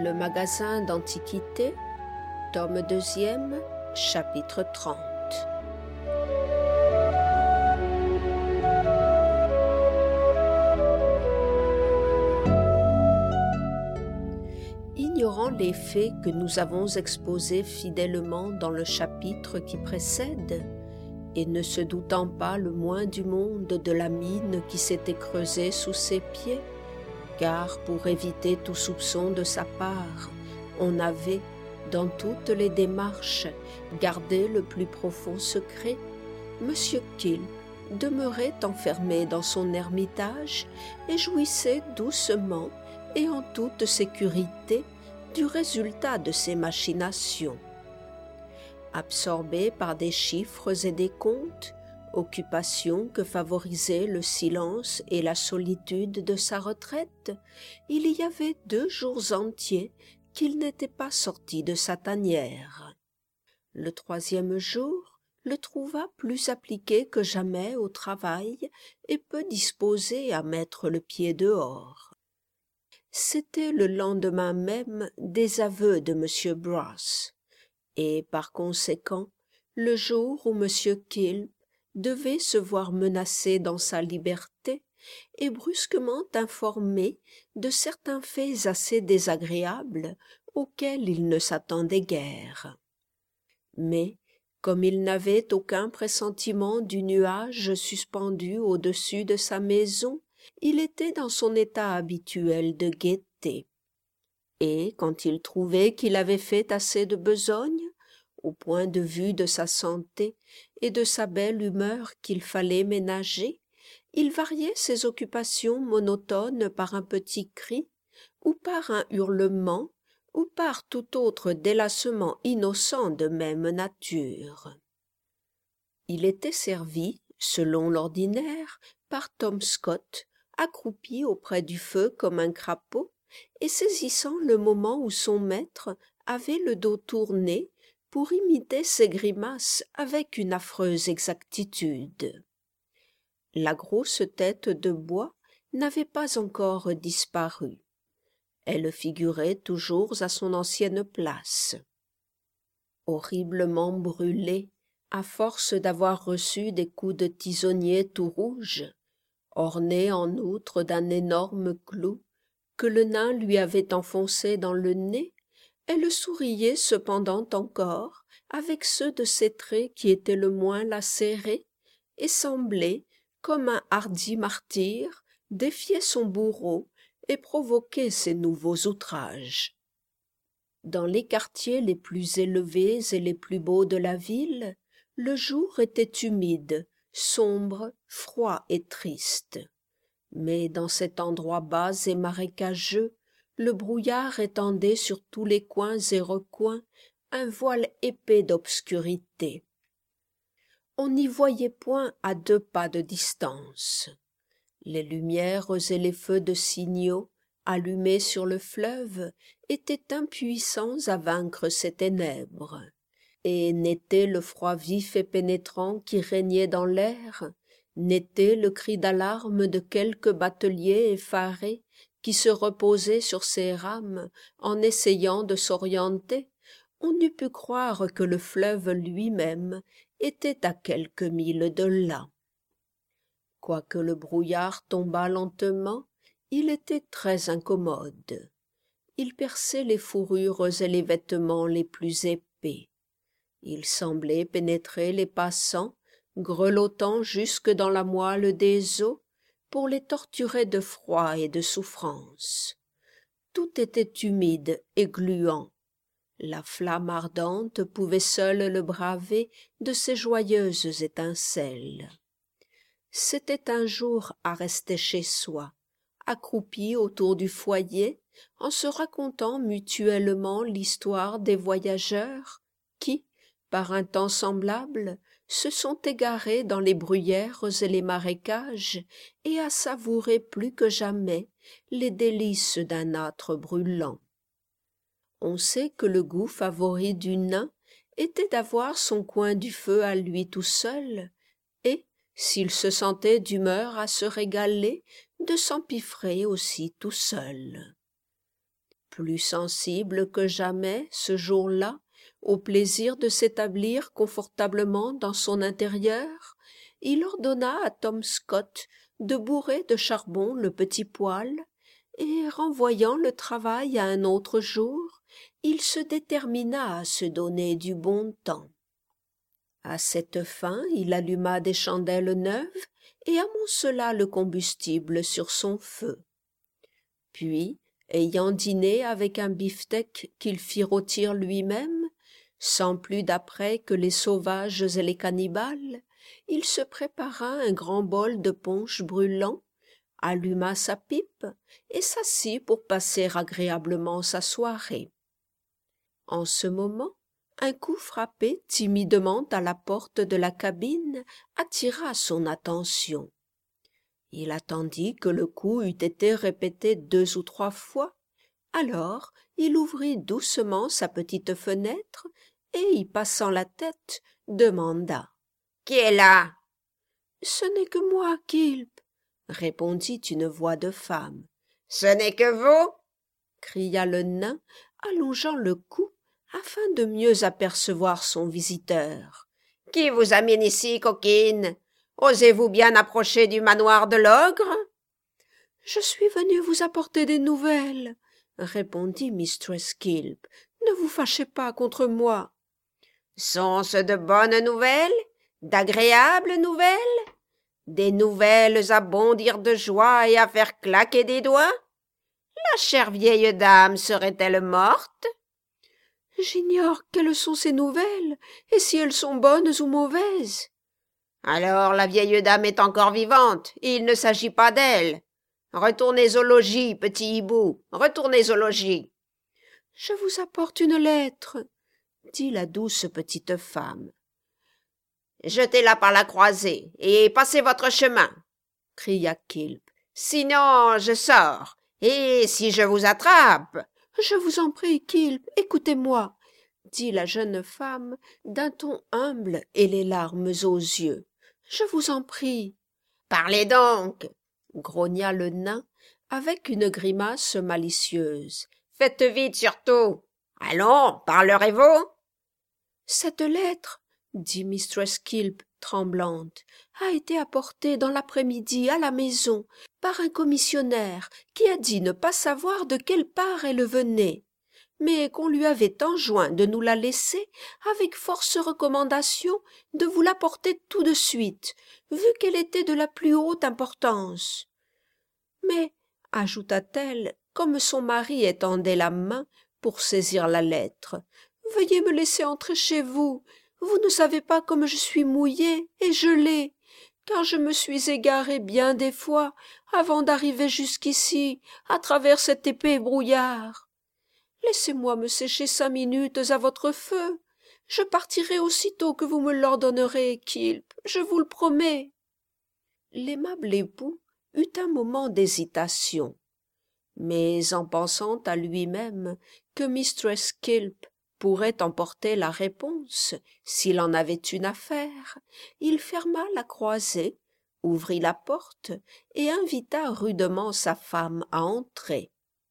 Le magasin d'antiquités, tome 2e, chapitre 30. Ignorant les faits que nous avons exposés fidèlement dans le chapitre qui précède, et ne se doutant pas le moins du monde de la mine qui s'était creusée sous ses pieds, car pour éviter tout soupçon de sa part, on avait, dans toutes les démarches, gardé le plus profond secret, M. Kilp demeurait enfermé dans son ermitage et jouissait doucement et en toute sécurité du résultat de ses machinations. Absorbé par des chiffres et des comptes, occupation que favorisait le silence et la solitude de sa retraite, il y avait 2 jours entiers qu'il n'était pas sorti de sa tanière. Le 3e jour le trouva plus appliqué que jamais au travail et peu disposé à mettre le pied dehors. C'était le lendemain même des aveux de M. Brass, et par conséquent le jour où M. Kilp devait se voir menacé dans sa liberté et brusquement informé de certains faits assez désagréables auxquels il ne s'attendait guère. Mais, comme il n'avait aucun pressentiment du nuage suspendu au-dessus de sa maison, il était dans son état habituel de gaieté. Et, quand il trouvait qu'il avait fait assez de besogne, au point de vue de sa santé et de sa belle humeur qu'il fallait ménager, il variait ses occupations monotones par un petit cri, ou par un hurlement, ou par tout autre délassement innocent de même nature. Il était servi, selon l'ordinaire, par Tom Scott, accroupi auprès du feu comme un crapaud, et saisissant le moment où son maître avait le dos tourné pour imiter ses grimaces avec une affreuse exactitude. La grosse tête de bois n'avait pas encore disparu. Elle figurait toujours à son ancienne place. Horriblement brûlée, à force d'avoir reçu des coups de tisonnier tout rouge, orné en outre d'un énorme clou que le nain lui avait enfoncé dans le nez, elle souriait cependant encore avec ceux de ses traits qui étaient le moins lacérés et semblait, comme un hardi martyr, défier son bourreau et provoquer ses nouveaux outrages. Dans les quartiers les plus élevés et les plus beaux de la ville, le jour était humide, sombre, froid et triste. Mais dans cet endroit bas et marécageux, le brouillard étendait sur tous les coins et recoins un voile épais d'obscurité. On n'y voyait point à 2 pas de distance. Les lumières et les feux de signaux, allumés sur le fleuve, étaient impuissants à vaincre ces ténèbres, et n'était le froid vif et pénétrant qui régnait dans l'air, n'était le cri d'alarme de quelque batelier effaré qui se reposait sur ses rames en essayant de s'orienter, on eût pu croire que le fleuve lui-même était à quelques milles de là. Quoique le brouillard tombât lentement, il était très incommode. Il perçait les fourrures et les vêtements les plus épais. Il semblait pénétrer les passants, grelottant jusque dans la moelle des os, pour les torturer de froid et de souffrance. Tout était humide et gluant. La flamme ardente pouvait seule le braver de ses joyeuses étincelles. C'était un jour à rester chez soi, accroupi autour du foyer, en se racontant mutuellement l'histoire des voyageurs qui, par un temps semblable, se sont égarés dans les bruyères et les marécages et à savourer plus que jamais les délices d'un âtre brûlant. On sait que le goût favori du nain était d'avoir son coin du feu à lui tout seul, et, s'il se sentait d'humeur à se régaler, de s'empiffrer aussi tout seul. Plus sensible que jamais, ce jour-là, au plaisir de s'établir confortablement dans son intérieur, il ordonna à Tom Scott de bourrer de charbon le petit poêle, et renvoyant le travail à un autre jour, il se détermina à se donner du bon temps. À cette fin, il alluma des chandelles neuves et amoncela le combustible sur son feu. Puis, ayant dîné avec un beefsteak qu'il fit rôtir lui-même, sans plus d'apprêt que les sauvages et les cannibales, il se prépara un grand bol de punch brûlant, alluma sa pipe et s'assit pour passer agréablement sa soirée. En ce moment, un coup frappé timidement à la porte de la cabine attira son attention. Il attendit que le coup eût été répété 2 ou 3 fois, alors il ouvrit doucement sa petite fenêtre et, y passant la tête, demanda « Qui est là ?»« Ce n'est que moi, Quilp, » répondit une voix de femme. « Ce n'est que vous ?» cria le nain, allongeant le cou afin de mieux apercevoir son visiteur. « Qui vous amène ici, coquine ? Osez-vous bien approcher du manoir de l'ogre ?»« Je suis venue vous apporter des nouvelles, » répondit mistress Quilp. « Ne vous fâchez pas contre moi. »« Sont-ce de bonnes nouvelles, d'agréables nouvelles, des nouvelles à bondir de joie et à faire claquer des doigts? La chère vieille dame serait-elle morte ? » « J'ignore quelles sont ces nouvelles, et si elles sont bonnes ou mauvaises. »« Alors la vieille dame est encore vivante, et il ne s'agit pas d'elle. Retournez au logis, petit hibou, retournez au logis. »« Je vous apporte une lettre, » dit la douce petite femme. « Jetez-la par la croisée, et passez votre chemin, » cria Quilp. « Sinon, je sors, et si je vous attrape… » « Je vous en prie, Quilp, écoutez-moi, » dit la jeune femme d'un ton humble et les larmes aux yeux. « Je vous en prie. »« Parlez donc » grogna le nain avec une grimace malicieuse. « Faites vite surtout. Allons, parlerez-vous ?»« Cette lettre, » dit mistress Quilp tremblante, « a été apportée dans l'après-midi à la maison par un commissionnaire qui a dit ne pas savoir de quelle part elle venait, mais qu'on lui avait enjoint de nous la laisser avec force recommandation de vous l'apporter tout de suite, vu qu'elle était de la plus haute importance. Mais, ajouta-t-elle, comme son mari étendait la main pour saisir la lettre, veuillez me laisser entrer chez vous. Vous ne savez pas comme je suis mouillée et gelée, car je me suis égarée bien des fois avant d'arriver jusqu'ici à travers cet épais brouillard. Laissez-moi me sécher 5 minutes à votre feu. Je partirai aussitôt que vous me l'ordonnerez, Quilp, je vous le promets. » L'aimable époux eut un moment d'hésitation, mais en pensant à lui-même que mistress Quilp pourrait emporter la réponse s'il en avait une à faire, il ferma la croisée, ouvrit la porte et invita rudement sa femme à entrer.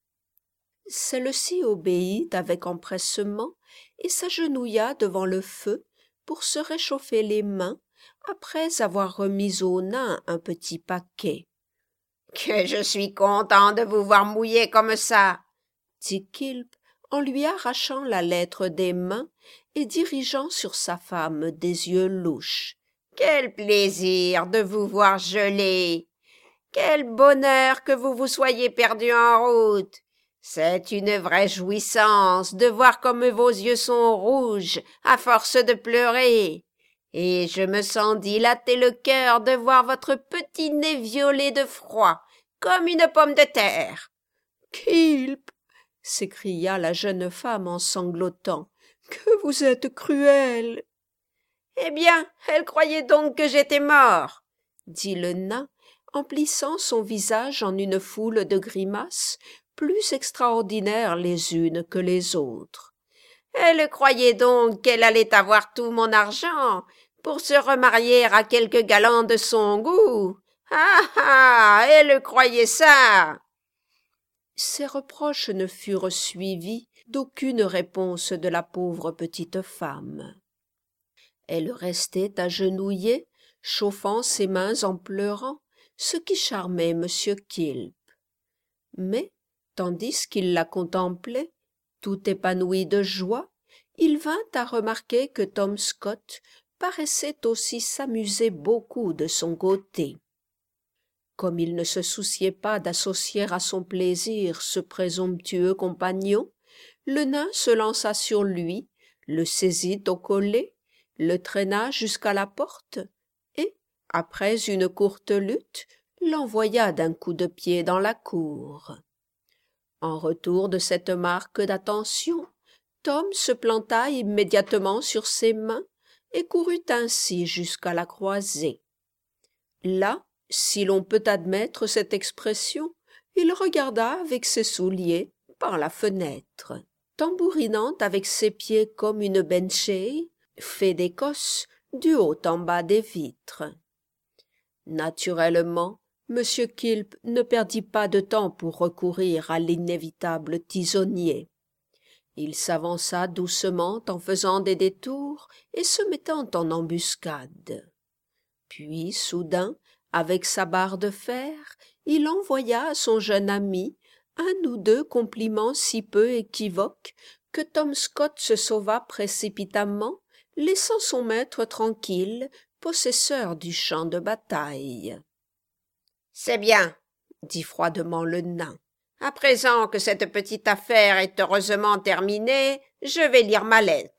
Celle-ci obéit avec empressement et s'agenouilla devant le feu pour se réchauffer les mains après avoir remis au nain un petit paquet. « Que je suis content de vous voir mouillé comme ça !» dit Quilp en lui arrachant la lettre des mains et dirigeant sur sa femme des yeux louches. « Quel plaisir de vous voir gelé! Quel bonheur que vous vous soyez perdu en route! C'est une vraie jouissance de voir comme vos yeux sont rouges à force de pleurer. Et je me sens dilater le cœur de voir votre petit nez violet de froid, comme une pomme de terre. »« Quilp !» s'écria la jeune femme en sanglotant. « Que vous êtes cruel !»« Eh bien, elle croyait donc que j'étais mort, » dit le nain, en plissant son visage en une foule de grimaces plus extraordinaires les unes que les autres. « Elle croyait donc qu'elle allait avoir tout mon argent pour se remarier à quelque galant de son goût. Ah ah, elle croyait ça. » Ces reproches ne furent suivis d'aucune réponse de la pauvre petite femme. Elle restait agenouillée, chauffant ses mains en pleurant, ce qui charmait M. Kilp. Mais, tandis qu'il la contemplait, tout épanoui de joie, il vint à remarquer que Tom Scott paraissait aussi s'amuser beaucoup de son côté. Comme il ne se souciait pas d'associer à son plaisir ce présomptueux compagnon, le nain se lança sur lui, le saisit au collet, le traîna jusqu'à la porte et, après une courte lutte, l'envoya d'un coup de pied dans la cour. En retour de cette marque d'attention, Tom se planta immédiatement sur ses mains et courut ainsi jusqu'à la croisée. Là, si l'on peut admettre cette expression, il regarda avec ses souliers par la fenêtre. Tambourinant avec ses pieds comme une benchée, fait d'Écosse, du haut en bas des vitres. Naturellement, M. Kilp ne perdit pas de temps pour recourir à l'inévitable tisonnier. Il s'avança doucement en faisant des détours et se mettant en embuscade. Puis, soudain, avec sa barre de fer, il envoya à son jeune ami un ou deux compliments si peu équivoques que Tom Scott se sauva précipitamment, laissant son maître tranquille, possesseur du champ de bataille. « C'est bien, » dit froidement le nain. « À présent que cette petite affaire est heureusement terminée, je vais lire ma lettre. »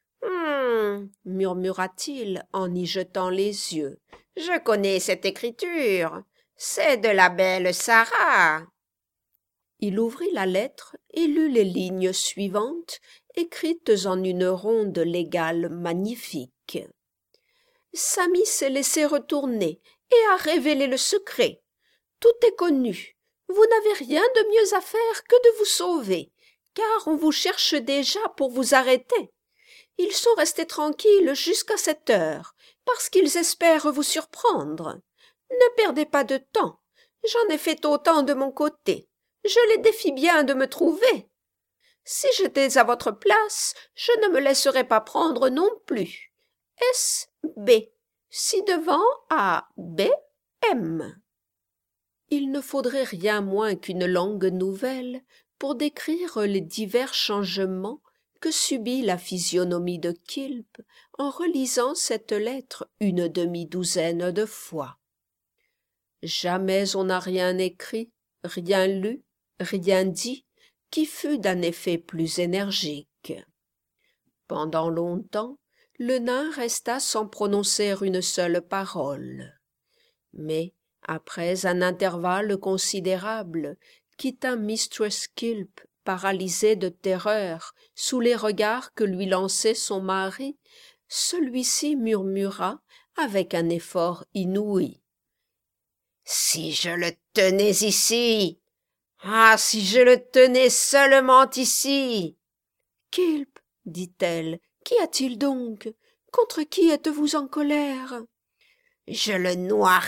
Murmura-t-il en y jetant les yeux. « Je connais cette écriture. C'est de la belle Sarah. » Il ouvrit la lettre et lut les lignes suivantes, écrites en une ronde légale magnifique. « Samy s'est laissé retourner et a révélé le secret. Tout est connu. Vous n'avez rien de mieux à faire que de vous sauver, car on vous cherche déjà pour vous arrêter. Ils sont restés tranquilles jusqu'à cette heure, parce qu'ils espèrent vous surprendre. Ne perdez pas de temps. J'en ai fait autant de mon côté. Je les défie bien de me trouver. Si j'étais à votre place, je ne me laisserais pas prendre non plus. S.B. ci-devant à B.M. Il ne faudrait rien moins qu'une longue nouvelle pour décrire les divers changements que subit la physionomie de Kilp en relisant cette lettre une demi-douzaine de fois. Jamais on n'a rien écrit, rien lu, rien dit, qui fût d'un effet plus énergique. Pendant longtemps, le nain resta sans prononcer une seule parole. Mais, après un intervalle considérable, quitta Mistress Kilp paralysé de terreur sous les regards que lui lançait son mari, celui-ci murmura avec un effort inouï. « Si je le tenais ici! Ah, si je le tenais seulement ici !»« Kilp, dit-elle, qu'y a-t-il donc? Contre qui êtes-vous en colère ?»« Je le noierai, »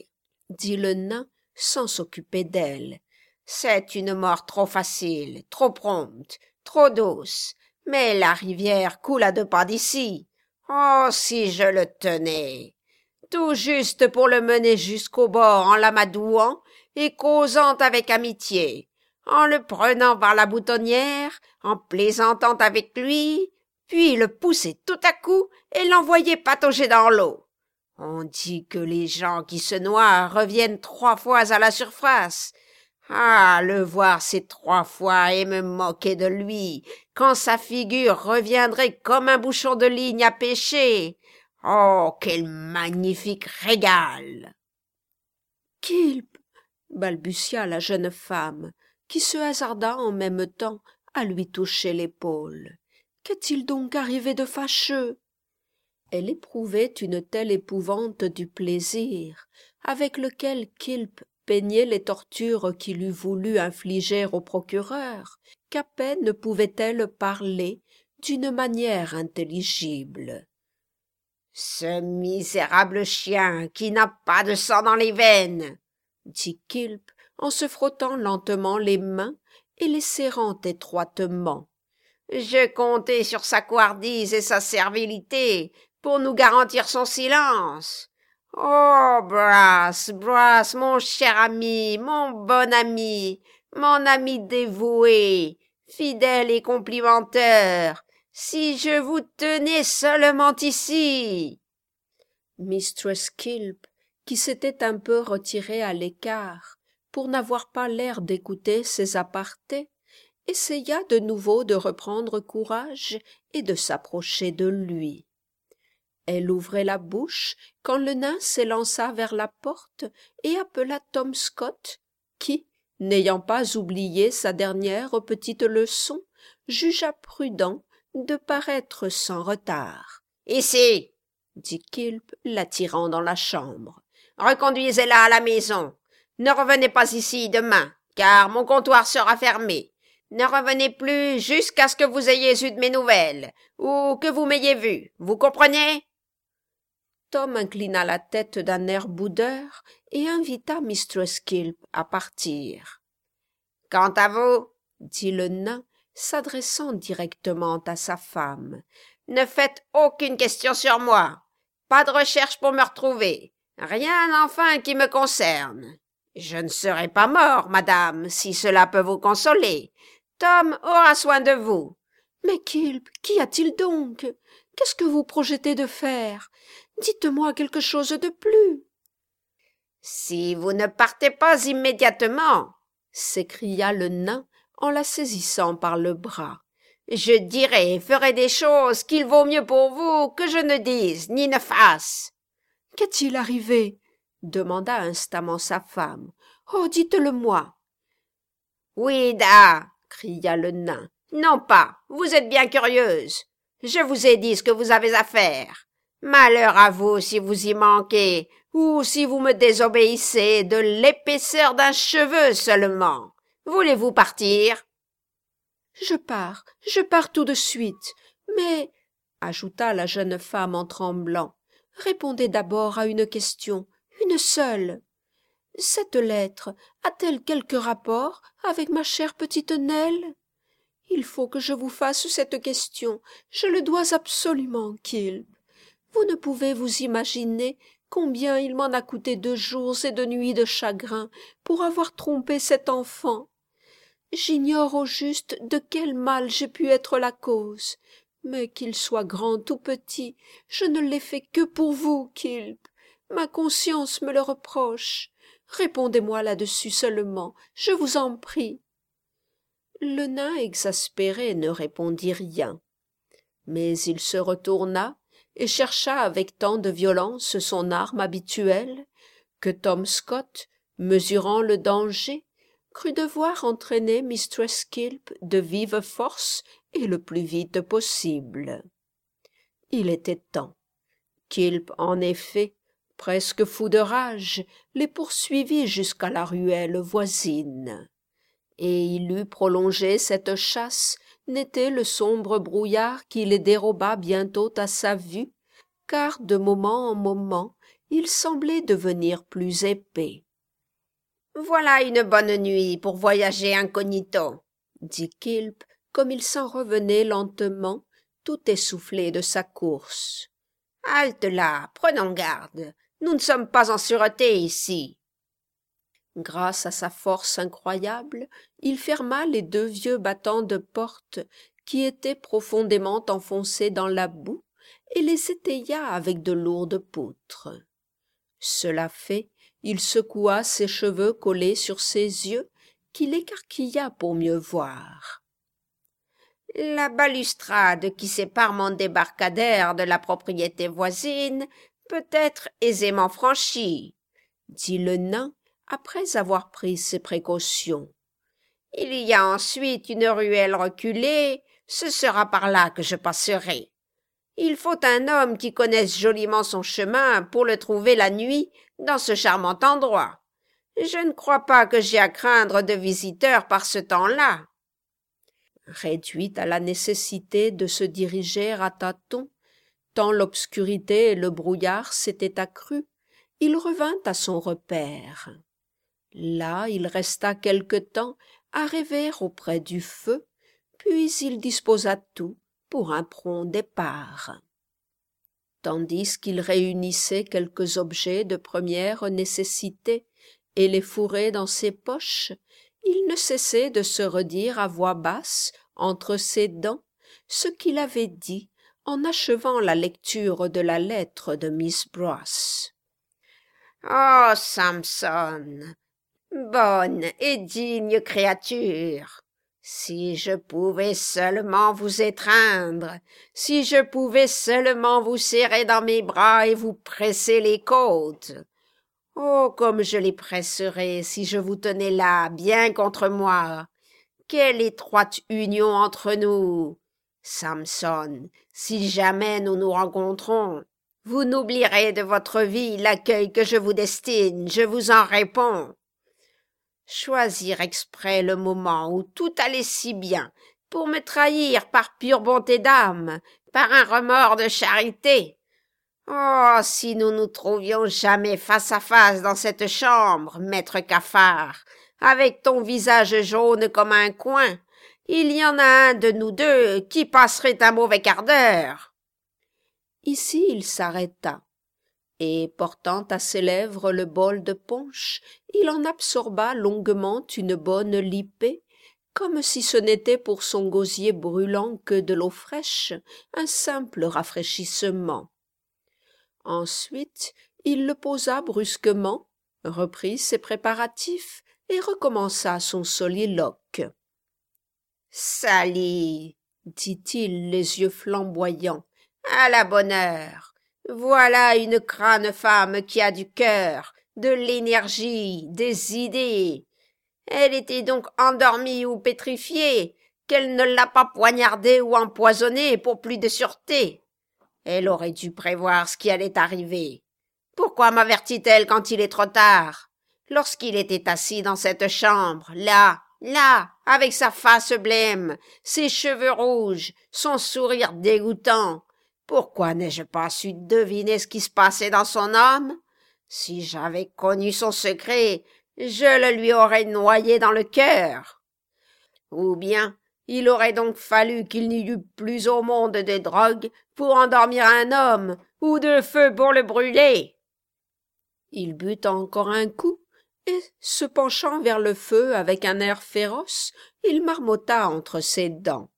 dit le nain sans s'occuper d'elle. « C'est une mort trop facile, trop prompte, trop douce, mais la rivière coule à 2 pas d'ici. Oh, si je le tenais! Tout juste pour le mener jusqu'au bord en l'amadouant et causant avec amitié, en le prenant par la boutonnière, en plaisantant avec lui, puis le pousser tout à coup et l'envoyer patauger dans l'eau. On dit que les gens qui se noient reviennent 3 fois à la surface. Ah, le voir ces 3 fois et me moquer de lui, quand sa figure reviendrait comme un bouchon de ligne à pêcher. Oh, quel magnifique régal! » « Kilp, » balbutia la jeune femme, qui se hasarda en même temps à lui toucher l'épaule. « Qu'est-il donc arrivé de fâcheux ?» Elle éprouvait une telle épouvante du plaisir, avec lequel Kilp peignait les tortures qu'il eût voulu infliger au procureur, qu'à peine pouvait-elle parler d'une manière intelligible. « Ce misérable chien qui n'a pas de sang dans les veines !» dit Kilp en se frottant lentement les mains et les serrant étroitement. « Je comptais sur sa couardise et sa servilité pour nous garantir son silence. Oh, Brass, Brass, mon cher ami, mon bon ami, mon ami dévoué, fidèle et complimenteur, si je vous tenais seulement ici. » Mistress Kilp, qui s'était un peu retirée à l'écart pour n'avoir pas l'air d'écouter ses apartés, essaya de nouveau de reprendre courage et de s'approcher de lui. Elle ouvrait la bouche quand le nain s'élança vers la porte et appela Tom Scott, qui, n'ayant pas oublié sa dernière petite leçon, jugea prudent de paraître sans retard. « Ici !» dit Kilp, l'attirant dans la chambre. « Reconduisez-la à la maison. Ne revenez pas ici demain, car mon comptoir sera fermé. Ne revenez plus jusqu'à ce que vous ayez eu de mes nouvelles, ou que vous m'ayez vu. Vous comprenez ?» Tom inclina la tête d'un air boudeur et invita Mistress Kilp à partir. « Quant à vous, » dit le nain, s'adressant directement à sa femme, « ne faites aucune question sur moi. Pas de recherche pour me retrouver. Rien enfin qui me concerne. Je ne serai pas mort, madame, si cela peut vous consoler. Tom aura soin de vous. » « Mais Kilp, qu'y a-t-il donc? Qu'est-ce que vous projetez de faire? Dites-moi quelque chose de plus. »« Si vous ne partez pas immédiatement, » s'écria le nain en la saisissant par le bras, « je dirai et ferai des choses qu'il vaut mieux pour vous que je ne dise ni ne fasse. » »« Qu'est-il arrivé ?» demanda instamment sa femme. « Oh, dites-le-moi. »« Oui, da » cria le nain. « Non pas, vous êtes bien curieuse. Je vous ai dit ce que vous avez à faire. Malheur à vous si vous y manquez, ou si vous me désobéissez de l'épaisseur d'un cheveu seulement. Voulez-vous partir ? » « Je pars tout de suite. Mais, ajouta la jeune femme en tremblant, répondez d'abord à une question, une seule. Cette lettre a-t-elle quelque rapport avec ma chère petite Nell? Il faut que je vous fasse cette question. Je le dois absolument, Kilp. Vous ne pouvez vous imaginer combien il m'en a coûté de jours et de nuits de chagrin pour avoir trompé cet enfant. J'ignore au juste de quel mal j'ai pu être la cause, mais qu'il soit grand ou petit, je ne l'ai fait que pour vous, Kilp. Ma conscience me le reproche. Répondez-moi là-dessus seulement, je vous en prie. » Le nain exaspéré ne répondit rien, mais il se retourna et chercha avec tant de violence son arme habituelle que Tom Scott, mesurant le danger, crut devoir entraîner Mistress Kilp de vive force et le plus vite possible. Il était temps. Kilp, en effet, presque fou de rage, les poursuivit jusqu'à la ruelle voisine. Et il eût prolongé cette chasse n'était le sombre brouillard qui les déroba bientôt à sa vue, car de moment en moment il semblait devenir plus épais. « Voilà une bonne nuit pour voyager incognito, » dit Kilp, comme il s'en revenait lentement, tout essoufflé de sa course. « Halte là, prenons garde, nous ne sommes pas en sûreté ici. » Grâce à sa force incroyable, il ferma les deux vieux battants de porte qui étaient profondément enfoncés dans la boue et les étaya avec de lourdes poutres. Cela fait, il secoua ses cheveux collés sur ses yeux, qu'il écarquilla pour mieux voir. « La balustrade qui sépare mon débarcadère de la propriété voisine peut être aisément franchie, » dit le nain après avoir pris ses précautions. « Il y a ensuite une ruelle reculée, ce sera par là que je passerai. Il faut un homme qui connaisse joliment son chemin pour le trouver la nuit dans ce charmant endroit. Je ne crois pas que j'aie à craindre de visiteurs par ce temps-là. » Réduit à la nécessité de se diriger à tâtons, tant l'obscurité et le brouillard s'étaient accrus, il revint à son repère. Là il resta quelque temps à rêver auprès du feu, puis il disposa tout pour un prompt départ. Tandis qu'il réunissait quelques objets de première nécessité et les fourrait dans ses poches, il ne cessait de se redire à voix basse, entre ses dents, ce qu'il avait dit en achevant la lecture de la lettre de Miss Brass. « Oh, Samson, bonne et digne créature! Si je pouvais seulement vous étreindre, si je pouvais seulement vous serrer dans mes bras et vous presser les côtes! Oh, comme je les presserais si je vous tenais là, bien contre moi! Quelle étroite union entre nous! Samson, si jamais nous nous rencontrons, vous n'oublierez de votre vie l'accueil que je vous destine, je vous en réponds. Choisir exprès le moment où tout allait si bien, pour me trahir par pure bonté d'âme, par un remords de charité. Oh, si nous nous trouvions jamais face à face dans cette chambre, maître cafard, avec ton visage jaune comme un coin, il y en a un de nous deux qui passerait un mauvais quart d'heure. » Ici il s'arrêta, et portant à ses lèvres le bol de punch, il en absorba longuement une bonne lippée, comme si ce n'était pour son gosier brûlant que de l'eau fraîche, un simple rafraîchissement. Ensuite il le posa brusquement, reprit ses préparatifs et recommença son soliloque. « Sally, dit-il, les yeux flamboyants, à la bonne heure, voilà une crâne femme qui a du cœur, de l'énergie, des idées. Elle était donc endormie ou pétrifiée, qu'elle ne l'a pas poignardée ou empoisonnée pour plus de sûreté. Elle aurait dû prévoir ce qui allait arriver. Pourquoi m'avertit-elle quand il est trop tard? Lorsqu'il était assis dans cette chambre, là, avec sa face blême, ses cheveux rouges, son sourire dégoûtant, pourquoi n'ai-je pas su deviner ce qui se passait dans son âme? Si j'avais connu son secret, je le lui aurais noyé dans le cœur. Ou bien, il aurait donc fallu qu'il n'y eût plus au monde de drogue pour endormir un homme, ou de feu pour le brûler. » Il but encore un coup, et, se penchant vers le feu avec un air féroce, il marmotta entre ses dents.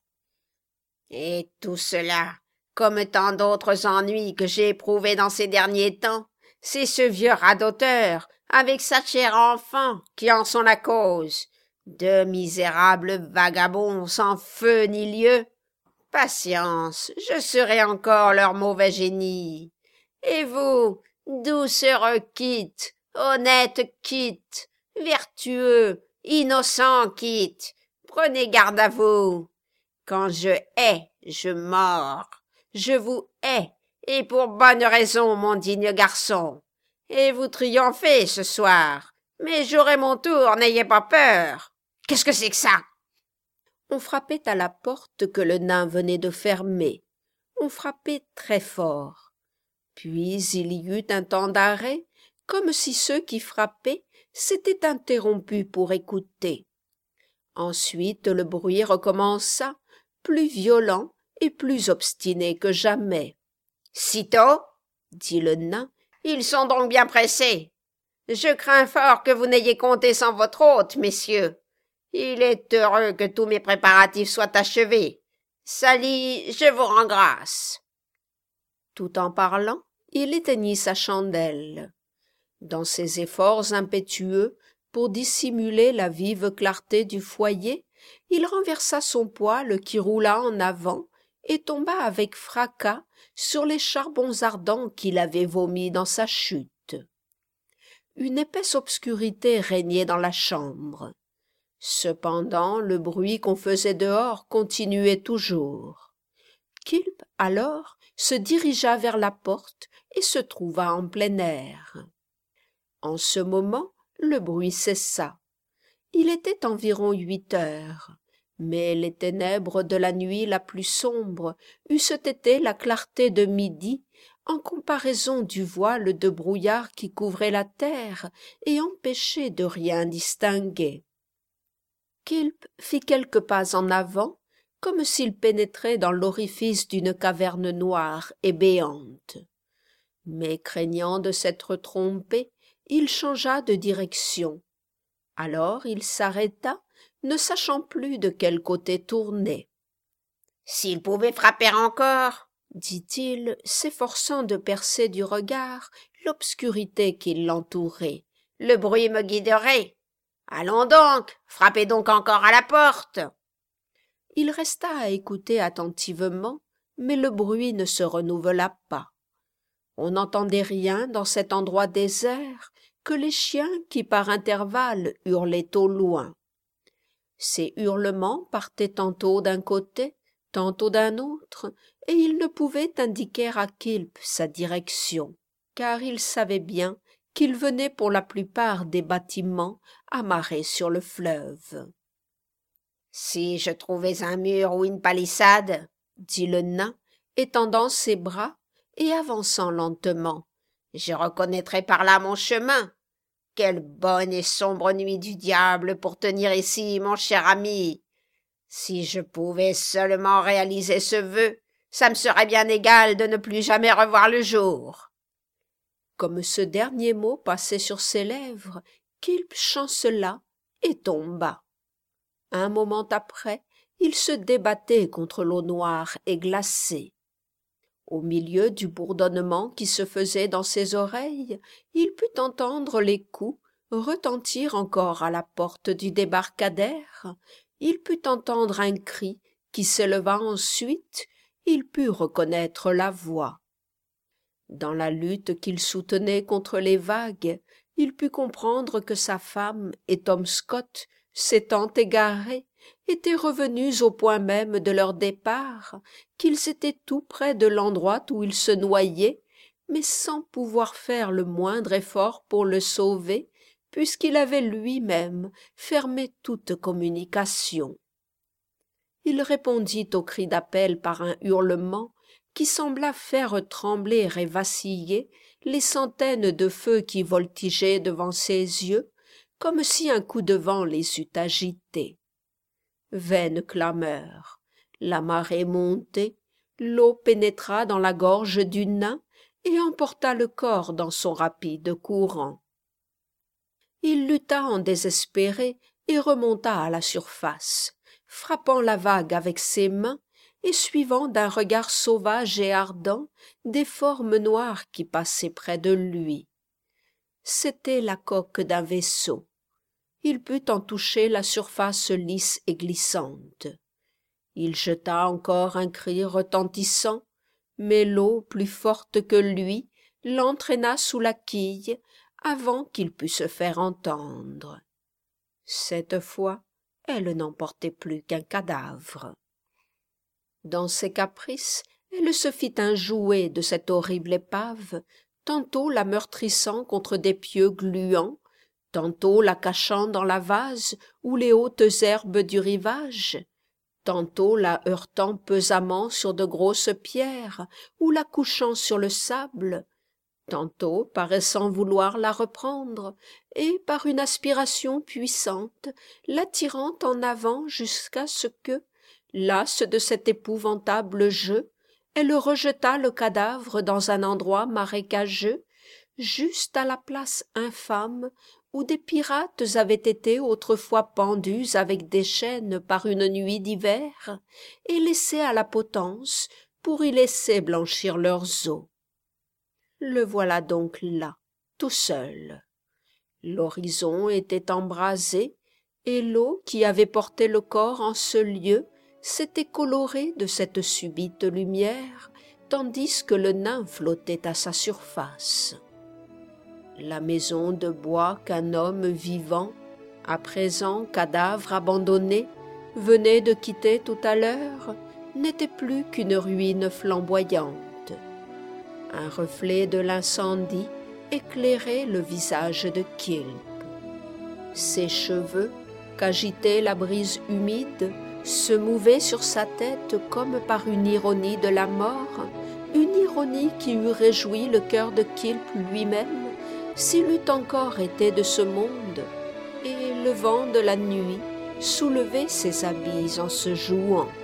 « Et tout cela, comme tant d'autres ennuis que j'ai éprouvés dans ces derniers temps, c'est ce vieux radoteur, avec sa chère enfant, qui en sont la cause. De misérables vagabonds sans feu ni lieu. Patience, je serai encore leur mauvais génie. Et vous, doucereux Kit, honnête Kit, vertueux, innocent Kit, prenez garde à vous. Quand je hais, je mords. Je vous hais, et pour bonne raison, mon digne garçon. Et vous triomphez ce soir, mais j'aurai mon tour, n'ayez pas peur. Qu'est-ce que c'est que ça? » On frappait à la porte que le nain venait de fermer. On frappait très fort. Puis il y eut un temps d'arrêt, comme si ceux qui frappaient s'étaient interrompus pour écouter. Ensuite le bruit recommença, plus violent et plus obstiné que jamais. « Sitôt, » dit le nain, « ils sont donc bien pressés. Je crains fort que vous n'ayez compté sans votre hôte, messieurs. Il est heureux que tous mes préparatifs soient achevés. Sally, je vous rends grâce. » Tout en parlant, il éteignit sa chandelle. Dans ses efforts impétueux pour dissimuler la vive clarté du foyer, il renversa son poêle qui roula en avant et tomba avec fracas sur les charbons ardents qu'il avait vomis dans sa chute. Une épaisse obscurité régnait dans la chambre. Cependant, le bruit qu'on faisait dehors continuait toujours. Kulp, alors, se dirigea vers la porte et se trouva en plein air. En ce moment, le bruit cessa. Il était environ 8 heures, mais les ténèbres de la nuit la plus sombre eussent été la clarté de midi en comparaison du voile de brouillard qui couvrait la terre et empêchait de rien distinguer. Quilp fit quelques pas en avant, comme s'il pénétrait dans l'orifice d'une caverne noire et béante. Mais craignant de s'être trompé, il changea de direction. Alors il s'arrêta, ne sachant plus de quel côté tourner. « S'il pouvait frapper encore, dit-il, s'efforçant de percer du regard l'obscurité qui l'entourait. Le bruit me guiderait. Allons donc, frappez donc encore à la porte. » Il resta à écouter attentivement, mais le bruit ne se renouvela pas. On n'entendait rien dans cet endroit désert que les chiens qui par intervalles hurlaient au loin. Ces hurlements partaient tantôt d'un côté, tantôt d'un autre, et il ne pouvait indiquer à Quilp sa direction, car il savait bien qu'ils venaient pour la plupart des bâtiments amarrés sur le fleuve. « Si je trouvais un mur ou une palissade, dit le nain, étendant ses bras et avançant lentement, je reconnaîtrais par là mon chemin. Quelle bonne et sombre nuit du diable pour tenir ici, mon cher ami. Si je pouvais seulement réaliser ce vœu, ça me serait bien égal de ne plus jamais revoir le jour. » Comme ce dernier mot passait sur ses lèvres, Quilp chancela et tomba. Un moment après, il se débattait contre l'eau noire et glacée. Au milieu du bourdonnement qui se faisait dans ses oreilles, il put entendre les coups retentir encore à la porte du débarcadère, il put entendre un cri qui s'éleva ensuite, il put reconnaître la voix. Dans la lutte qu'il soutenait contre les vagues, il put comprendre que sa femme et Tom Scott, s'étant égarés, étaient revenus au point même de leur départ, qu'ils étaient tout près de l'endroit où ils se noyaient, mais sans pouvoir faire le moindre effort pour le sauver, puisqu'il avait lui-même fermé toute communication. Il répondit au cri d'appel par un hurlement qui sembla faire trembler et vaciller les centaines de feux qui voltigeaient devant ses yeux, comme si un coup de vent les eût agités. Vaine clameur, la marée montait, l'eau pénétra dans la gorge du nain et emporta le corps dans son rapide courant. Il lutta en désespéré et remonta à la surface, frappant la vague avec ses mains et suivant d'un regard sauvage et ardent des formes noires qui passaient près de lui. C'était la coque d'un vaisseau. Il put en toucher la surface lisse et glissante. Il jeta encore un cri retentissant, mais l'eau, plus forte que lui, l'entraîna sous la quille avant qu'il pût se faire entendre. Cette fois, elle n'emportait plus qu'un cadavre. Dans ses caprices, elle se fit un jouet de cette horrible épave, tantôt la meurtrissant contre des pieux gluants, tantôt la cachant dans la vase ou les hautes herbes du rivage, tantôt la heurtant pesamment sur de grosses pierres ou la couchant sur le sable, tantôt paraissant vouloir la reprendre et, par une aspiration puissante, l'attirant en avant jusqu'à ce que, lasse de cet épouvantable jeu, elle rejetât le cadavre dans un endroit marécageux, juste à la place infâme où des pirates avaient été autrefois pendus avec des chaînes par une nuit d'hiver et laissés à la potence pour y laisser blanchir leurs os. Le voilà donc là, tout seul. L'horizon était embrasé, et l'eau qui avait porté le corps en ce lieu s'était colorée de cette subite lumière, tandis que le nain flottait à sa surface. La maison de bois qu'un homme vivant, à présent cadavre abandonné, venait de quitter tout à l'heure, n'était plus qu'une ruine flamboyante. Un reflet de l'incendie éclairait le visage de Quilp. Ses cheveux, qu'agitait la brise humide, se mouvaient sur sa tête comme par une ironie de la mort, une ironie qui eût réjoui le cœur de Kilp lui-même, s'il eût encore été de ce monde, et le vent de la nuit soulevait ses habits en se jouant.